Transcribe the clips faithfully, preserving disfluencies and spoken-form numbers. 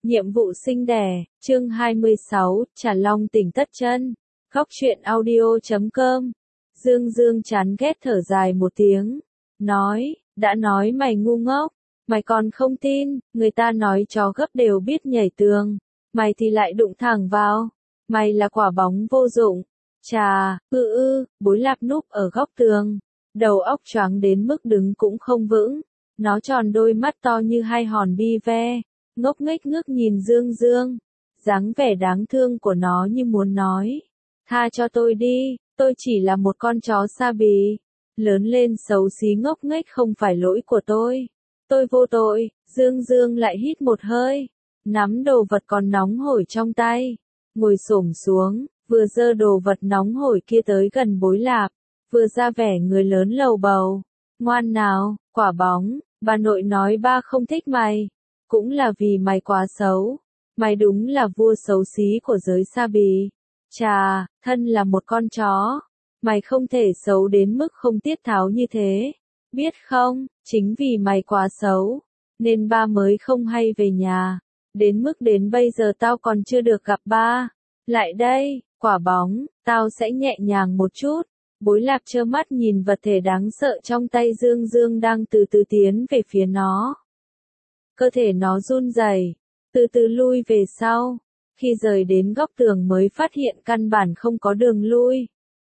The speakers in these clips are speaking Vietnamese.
Nhiệm vụ sinh đẻ, chương hai mươi sáu, Trà Long tỉnh Tất Chân. Góc truyện audio chấm com. Dương Dương chán ghét thở dài một tiếng. Nói, đã nói mày ngu ngốc. Mày còn không tin, người ta nói chó gấp đều biết nhảy tường. Mày thì lại đụng thẳng vào. Mày là quả bóng vô dụng. Chà, ư ư, Bối Lạp núp ở góc tường. Đầu óc choáng đến mức đứng cũng không vững. Nó tròn đôi mắt to như hai hòn bi ve. Ngốc nghếch ngước nhìn Dương Dương, dáng vẻ đáng thương của nó như muốn nói, tha cho tôi đi, tôi chỉ là một con chó sa bì, lớn lên xấu xí ngốc nghếch không phải lỗi của tôi, tôi vô tội. Dương Dương lại hít một hơi, nắm đồ vật còn nóng hổi trong tay, ngồi xổm xuống, vừa giơ đồ vật nóng hổi kia tới gần Bối Lạp, vừa ra vẻ người lớn lầu bầu, ngoan nào, quả bóng, bà nội nói ba không thích mày. Cũng là vì mày quá xấu. Mày đúng là vua xấu xí của giới sa bì. Chà, thân là một con chó. Mày không thể xấu đến mức không tiết tháo như thế. Biết không, chính vì mày quá xấu. Nên ba mới không hay về nhà. Đến mức đến bây giờ tao còn chưa được gặp ba. Lại đây, quả bóng, tao sẽ nhẹ nhàng một chút. Bối Lạp trơ mắt nhìn vật thể đáng sợ trong tay Dương Dương đang từ từ tiến về phía nó. Cơ thể nó run rẩy, từ từ lui về sau, khi rời đến góc tường mới phát hiện căn bản không có đường lui.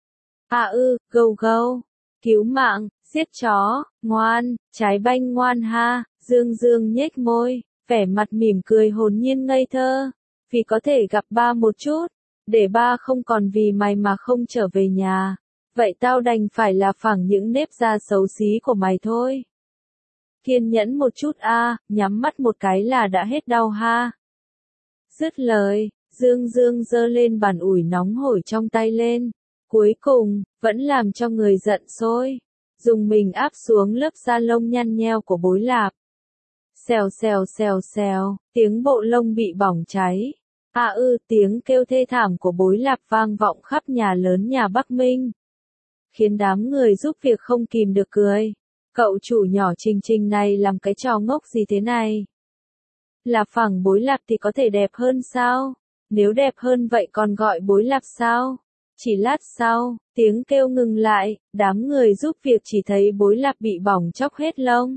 À ư, gâu gâu, cứu mạng, giết chó, ngoan, trái banh ngoan ha, Dương Dương nhếch môi, vẻ mặt mỉm cười hồn nhiên ngây thơ, vì có thể gặp ba một chút, để ba không còn vì mày mà không trở về nhà, vậy tao đành phải là phẳng những nếp da xấu xí của mày thôi. Kiên nhẫn một chút a, à, nhắm mắt một cái là đã hết đau ha. Dứt lời, Dương Dương giơ lên bàn ủi nóng hổi trong tay lên. Cuối cùng, vẫn làm cho người giận sôi. Dùng mình áp xuống lớp da lông nhăn nheo của Bối Lạp. Xèo xèo xèo xèo, tiếng bộ lông bị bỏng cháy. À ư, tiếng kêu thê thảm của Bối Lạp vang vọng khắp nhà lớn nhà Bắc Minh. Khiến đám người giúp việc không kìm được cười. Cậu chủ nhỏ Trình Trình này làm cái trò ngốc gì thế này? Là phẳng Bối Lạp thì có thể đẹp hơn sao? Nếu đẹp hơn vậy còn gọi Bối Lạp sao? Chỉ lát sau, tiếng kêu ngừng lại, đám người giúp việc chỉ thấy Bối Lạp bị bỏng chóc hết lông.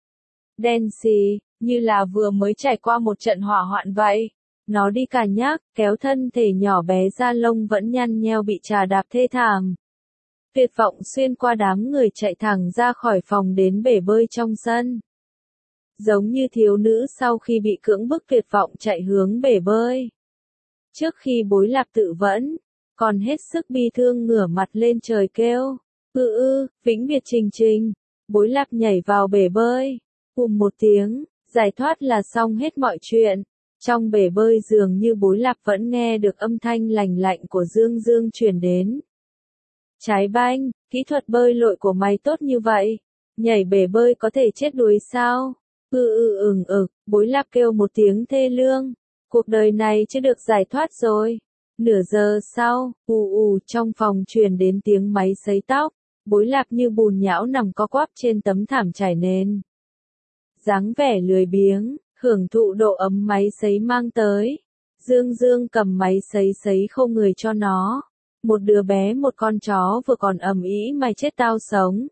Đen xì, như là vừa mới trải qua một trận hỏa hoạn vậy. Nó đi cả nhác, kéo thân thể nhỏ bé da lông vẫn nhăn nheo bị chà đạp thê thảm. Tuyệt vọng xuyên qua đám người chạy thẳng ra khỏi phòng đến bể bơi trong sân. Giống như thiếu nữ sau khi bị cưỡng bức tuyệt vọng chạy hướng bể bơi. Trước khi Bối Lạp tự vẫn, còn hết sức bi thương ngửa mặt lên trời kêu. Ư ư, vĩnh biệt Trình Trình. Bối Lạp nhảy vào bể bơi. Ùm một tiếng, giải thoát là xong hết mọi chuyện. Trong bể bơi dường như Bối Lạp vẫn nghe được âm thanh lành lạnh của Dương Dương truyền đến. Trái banh, kỹ thuật bơi lội của mày tốt như vậy, nhảy bể bơi có thể chết đuối sao? Ư ư ừng ực, Bối Lạp kêu một tiếng thê lương, cuộc đời này chưa được giải thoát rồi. Nửa giờ sau, ù ù trong phòng truyền đến tiếng máy sấy tóc, Bối Lạp như bùn nhão nằm co quắp trên tấm thảm trải nền. Dáng vẻ lười biếng, hưởng thụ độ ấm máy sấy mang tới. Dương Dương cầm máy sấy sấy khô người cho nó. Một đứa bé một con chó vừa còn ầm ĩ mày chết tao sống.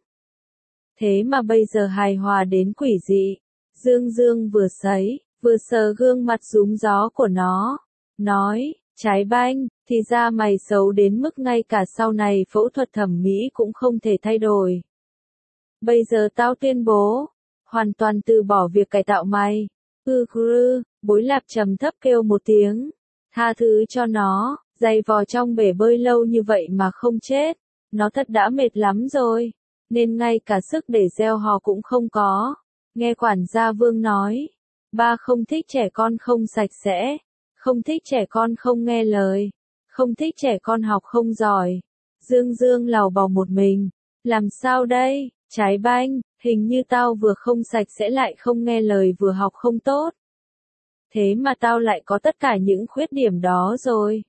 Thế mà bây giờ hài hòa đến quỷ dị. Dương Dương vừa sấy, vừa sờ gương mặt rúm gió của nó. Nói, trái banh, thì ra mày xấu đến mức ngay cả sau này phẫu thuật thẩm mỹ cũng không thể thay đổi. Bây giờ tao tuyên bố, hoàn toàn từ bỏ việc cải tạo mày. Ư khư, Bối Lạp trầm thấp kêu một tiếng. Tha thứ cho nó. Dày vò trong bể bơi lâu như vậy mà không chết, nó thật đã mệt lắm rồi, nên ngay cả sức để gieo hò cũng không có. Nghe quản gia Vương nói, ba không thích trẻ con không sạch sẽ, không thích trẻ con không nghe lời, không thích trẻ con học không giỏi. Dương Dương lầu bầu một mình, làm sao đây, trái banh, hình như tao vừa không sạch sẽ lại không nghe lời vừa học không tốt. Thế mà tao lại có tất cả những khuyết điểm đó rồi.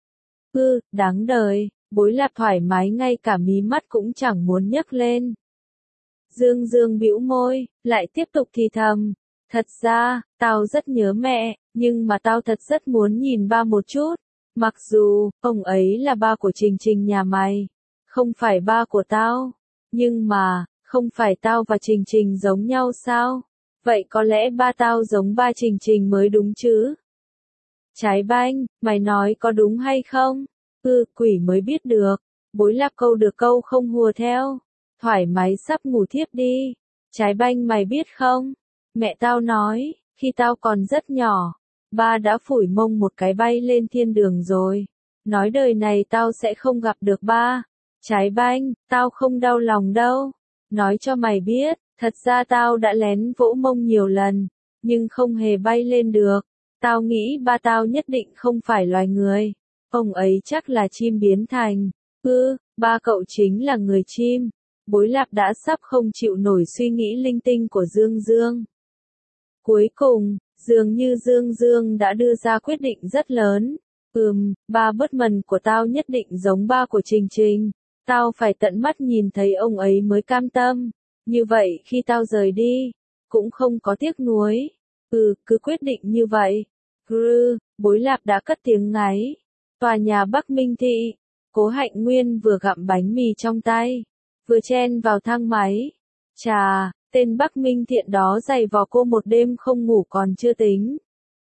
Ư, đáng đời, Bối Lạp thoải mái ngay cả mí mắt cũng chẳng muốn nhấc lên. Dương Dương bĩu môi, lại tiếp tục thì thầm, Thật ra, tao rất nhớ mẹ, nhưng mà tao thật rất muốn nhìn ba một chút. Mặc dù, ông ấy là ba của Trình Trình nhà mày, không phải ba của tao. Nhưng mà, không phải tao và Trình Trình giống nhau sao? Vậy có lẽ ba tao giống ba Trình Trình mới đúng chứ? Trái banh, mày nói có đúng hay không? Ừ, quỷ mới biết được. Bối Lạp câu được câu không hùa theo. Thoải mái sắp ngủ thiếp đi. Trái banh mày biết không? Mẹ tao nói, khi tao còn rất nhỏ, ba đã phủi mông một cái bay lên thiên đường rồi. Nói đời này tao sẽ không gặp được ba. Trái banh, tao không đau lòng đâu. Nói cho mày biết, thật ra tao đã lén vỗ mông nhiều lần, nhưng không hề bay lên được. Tao nghĩ ba tao nhất định không phải loài người. Ông ấy chắc là chim biến thành. Ừ, ba cậu chính là người chim. Bối Lạp đã sắp không chịu nổi suy nghĩ linh tinh của Dương Dương. Cuối cùng, dường như Dương Dương đã đưa ra quyết định rất lớn. Ừm, ba bất mần của tao nhất định giống ba của Trình Trình. Tao phải tận mắt nhìn thấy ông ấy mới cam tâm. Như vậy khi tao rời đi, cũng không có tiếc nuối. Ừ, cứ quyết định như vậy. Grư, Bối Lạp đã cất tiếng ngáy. Tòa nhà Bắc Minh Thị. Cố Hạnh Nguyên vừa gặm bánh mì trong tay, vừa chen vào thang máy. Chà, tên Bắc Minh Thiện đó giày vò cô một đêm không ngủ còn chưa tính.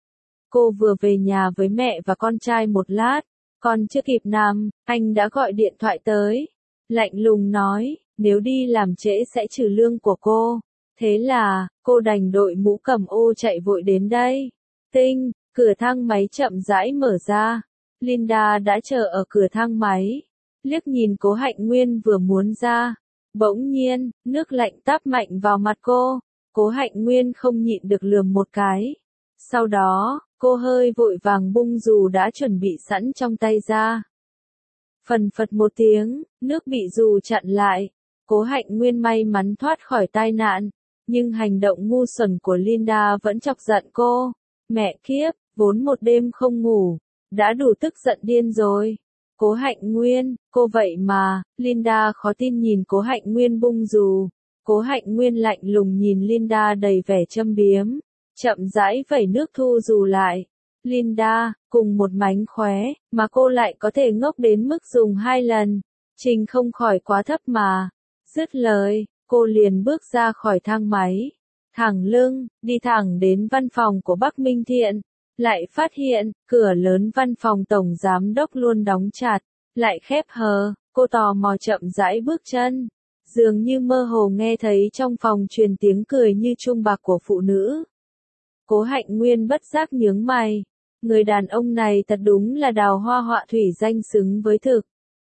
Cô vừa về nhà với mẹ và con trai một lát, còn chưa kịp nằm, anh đã gọi điện thoại tới. Lạnh lùng nói, nếu đi làm trễ sẽ trừ lương của cô. Thế là, cô đành đội mũ cầm ô chạy vội đến đây. Tinh, cửa thang máy chậm rãi mở ra. Linda đã chờ ở cửa thang máy. Liếc nhìn Cố Hạnh Nguyên vừa muốn ra. Bỗng nhiên, nước lạnh táp mạnh vào mặt cô. Cố Hạnh Nguyên không nhịn được lườm một cái. Sau đó, cô hơi vội vàng bung dù đã chuẩn bị sẵn trong tay ra. Phần phật một tiếng, nước bị dù chặn lại. Cố Hạnh Nguyên may mắn thoát khỏi tai nạn. Nhưng hành động ngu xuẩn của Linda vẫn chọc giận cô. Mẹ kiếp, vốn một đêm không ngủ, đã đủ tức giận điên rồi. Cố Hạnh Nguyên, cô vậy mà, Linda khó tin nhìn Cố Hạnh Nguyên bung dù. Cố Hạnh Nguyên lạnh lùng nhìn Linda đầy vẻ châm biếm, chậm rãi vẩy nước thu dù lại. Linda, cùng một mánh khóe, mà cô lại có thể ngốc đến mức dùng hai lần. Trình không khỏi quá thấp mà. Dứt lời, cô liền bước ra khỏi thang máy. Thẳng lưng, đi thẳng đến văn phòng của Bắc Minh Thiện. Lại phát hiện, cửa lớn văn phòng tổng giám đốc luôn đóng chặt, lại khép hờ. Cô tò mò chậm rãi bước chân. Dường như mơ hồ nghe thấy trong phòng truyền tiếng cười như chuông bạc của phụ nữ. Cố Hạnh Nguyên bất giác nhướng mày. Người đàn ông này thật đúng là đào hoa họa thủy danh xứng với thực.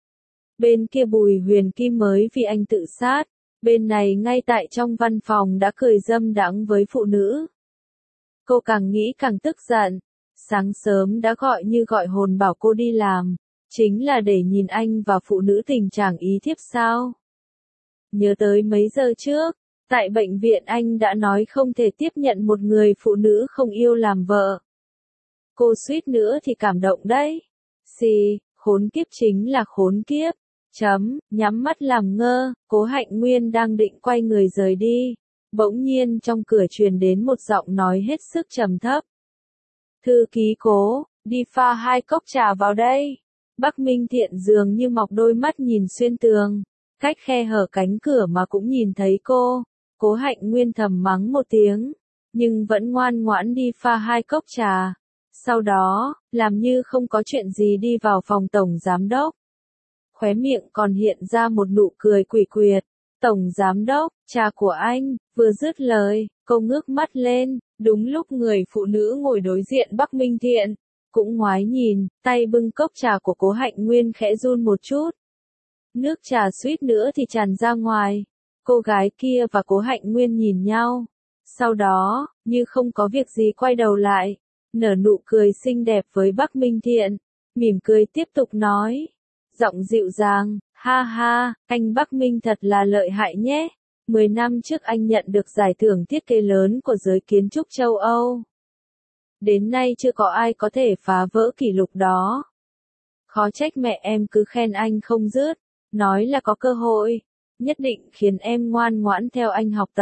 Bên kia Bùi Huyền Kim mới vì anh tự sát. Bên này ngay tại trong văn phòng đã cười dâm đãng với phụ nữ. Cô càng nghĩ càng tức giận. Sáng sớm đã gọi như gọi hồn bảo cô đi làm. Chính là để nhìn anh và phụ nữ tình trạng ý thiếp sao. Nhớ tới mấy giờ trước, tại bệnh viện anh đã nói không thể tiếp nhận một người phụ nữ không yêu làm vợ. Cô suýt nữa thì cảm động đấy. Xì, khốn kiếp chính là khốn kiếp. Chấm, nhắm mắt làm ngơ, Cố Hạnh Nguyên đang định quay người rời đi. Bỗng nhiên trong cửa truyền đến một giọng nói hết sức trầm thấp. Thư ký Cố, đi pha hai cốc trà vào đây. Bắc Minh Thiện dường như mọc đôi mắt nhìn xuyên tường. Cách khe hở cánh cửa mà cũng nhìn thấy cô. Cố Hạnh Nguyên thầm mắng một tiếng, nhưng vẫn ngoan ngoãn đi pha hai cốc trà. Sau đó, làm như không có chuyện gì đi vào phòng tổng giám đốc. Khóe miệng còn hiện ra một nụ cười quỷ quyệt. Tổng giám đốc, trà của anh, vừa dứt lời, cô ngước mắt lên, đúng lúc người phụ nữ ngồi đối diện Bắc Minh Thiện, cũng ngoái nhìn, tay bưng cốc trà của Cố Hạnh Nguyên khẽ run một chút. Nước trà suýt nữa thì tràn ra ngoài. Cô gái kia và Cố Hạnh Nguyên nhìn nhau. Sau đó, như không có việc gì quay đầu lại, nở nụ cười xinh đẹp với Bắc Minh Thiện, mỉm cười tiếp tục nói. Giọng dịu dàng, ha ha, anh Bắc Minh thật là lợi hại nhé. Mười năm trước anh nhận được giải thưởng thiết kế lớn của giới kiến trúc châu Âu. Đến nay chưa có ai có thể phá vỡ kỷ lục đó. Khó trách mẹ em cứ khen anh không dứt, nói là có cơ hội, nhất định khiến em ngoan ngoãn theo anh học tập.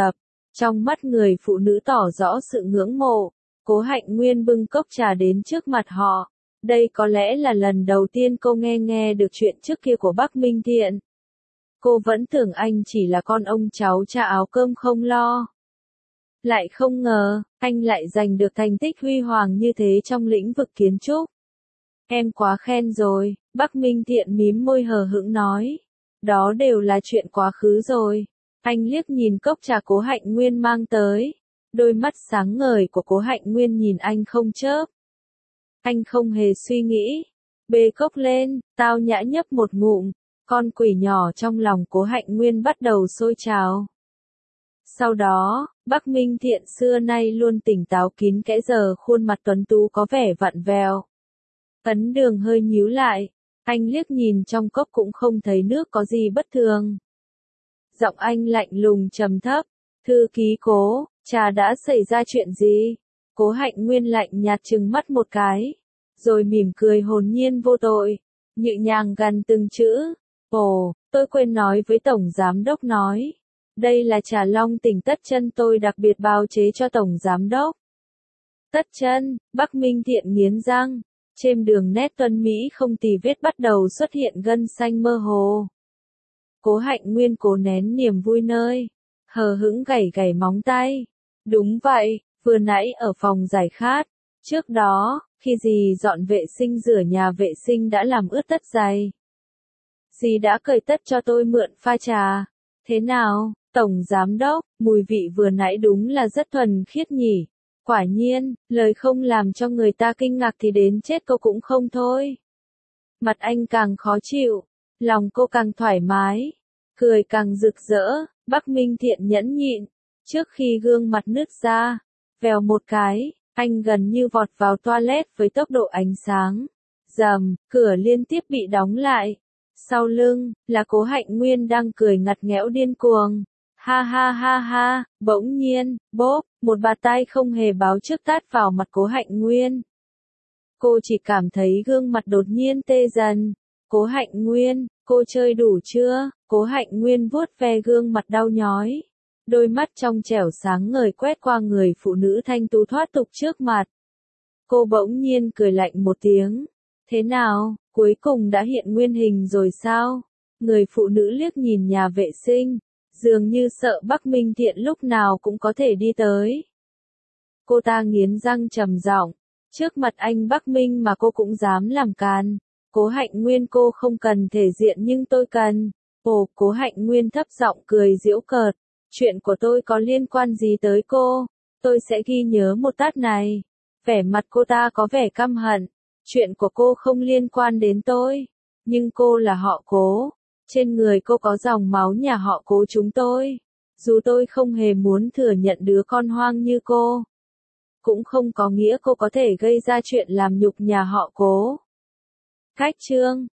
Trong mắt người phụ nữ tỏ rõ sự ngưỡng mộ, Cố Hạnh Nguyên bưng cốc trà đến trước mặt họ. Đây có lẽ là lần đầu tiên cô nghe nghe được chuyện trước kia của Bắc Minh Thiện. Cô vẫn tưởng anh chỉ là con ông cháu cha áo cơm không lo. Lại không ngờ, anh lại giành được thành tích huy hoàng như thế trong lĩnh vực kiến trúc. Em quá khen rồi, Bắc Minh Thiện mím môi hờ hững nói. Đó đều là chuyện quá khứ rồi. Anh liếc nhìn cốc trà Cố Hạnh Nguyên mang tới. Đôi mắt sáng ngời của Cố Hạnh Nguyên nhìn anh không chớp. Anh không hề suy nghĩ. Bê cốc lên, tao nhã nhấp một ngụm. Con quỷ nhỏ trong lòng Cố Hạnh Nguyên bắt đầu sôi trào. Sau đó, Bắc Minh Thiện xưa nay luôn tỉnh táo kín kẽ giờ khuôn mặt tuấn tú có vẻ vặn vẹo. Ấn Đường hơi nhíu lại, anh liếc nhìn trong cốc cũng không thấy nước có gì bất thường. Giọng anh lạnh lùng trầm thấp, thư ký Cố, trà đã xảy ra chuyện gì? Cố Hạnh Nguyên lạnh nhạt trừng mắt một cái, rồi mỉm cười hồn nhiên vô tội, nhẹ nhàng gằn từng chữ. Ồ, tôi quên nói với Tổng Giám Đốc nói. Đây là trà long tỉnh Tất Chân tôi đặc biệt bào chế cho Tổng Giám Đốc. Tất Chân, Bắc Minh Thiện nghiến răng. Trên đường nét tuấn Mỹ không tì vết bắt đầu xuất hiện gân xanh mơ hồ. Cố Hạnh Nguyên cố nén niềm vui nơi. Hờ hững gảy gảy móng tay. Đúng vậy, vừa nãy ở phòng giải khát. Trước đó, khi dì dọn vệ sinh rửa nhà vệ sinh đã làm ướt tất giày. Dì đã cởi tất cho tôi mượn pha trà. Thế nào, Tổng Giám Đốc, mùi vị vừa nãy đúng là rất thuần khiết nhỉ. Quả nhiên, lời không làm cho người ta kinh ngạc thì đến chết cô cũng không thôi. Mặt anh càng khó chịu, lòng cô càng thoải mái, cười càng rực rỡ. Bắc Minh Thiện nhẫn nhịn, trước khi gương mặt nứt ra, vèo một cái, anh gần như vọt vào toilet với tốc độ ánh sáng. Rầm, cửa liên tiếp bị đóng lại. Sau lưng, là Cố Hạnh Nguyên đang cười ngặt nghẽo điên cuồng. Ha ha ha ha, bỗng nhiên, bốp, một bạt tai không hề báo trước tát vào mặt Cố Hạnh Nguyên. Cô chỉ cảm thấy gương mặt đột nhiên tê dần. Cố Hạnh Nguyên, cô chơi đủ chưa? Cố Hạnh Nguyên vuốt ve gương mặt đau nhói. Đôi mắt trong trẻo sáng ngời quét qua người phụ nữ thanh tú thoát tục trước mặt. Cô bỗng nhiên cười lạnh một tiếng. Thế nào, cuối cùng đã hiện nguyên hình rồi sao? Người phụ nữ liếc nhìn nhà vệ sinh, dường như sợ Bắc Minh Thiện lúc nào cũng có thể đi tới. Cô ta nghiến răng trầm giọng, trước mặt anh Bắc Minh mà cô cũng dám làm càn. Cố Hạnh Nguyên, cô không cần thể diện nhưng tôi cần. Ồ, Cố Hạnh Nguyên thấp giọng cười giễu cợt. Chuyện của tôi có liên quan gì tới cô? Tôi sẽ ghi nhớ một tát này. Vẻ mặt cô ta có vẻ căm hận. Chuyện của cô không liên quan đến tôi. Nhưng cô là họ Cố. Trên người cô có dòng máu nhà họ Cố chúng tôi. Dù tôi không hề muốn thừa nhận đứa con hoang như cô, cũng không có nghĩa cô có thể gây ra chuyện làm nhục nhà họ Cố. Cách chương